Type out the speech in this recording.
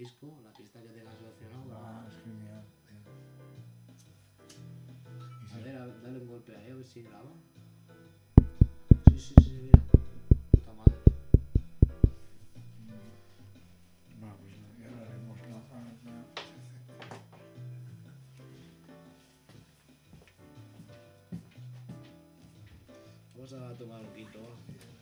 disco, la pista que tengas seleccionado. Ah, es genial. A ver, dale un golpe ahí, a ver si graba. Sí, mira. Puta madre. Bueno, pues ya lo haremos la gana. Vamos a tomar un quinto, ¿va?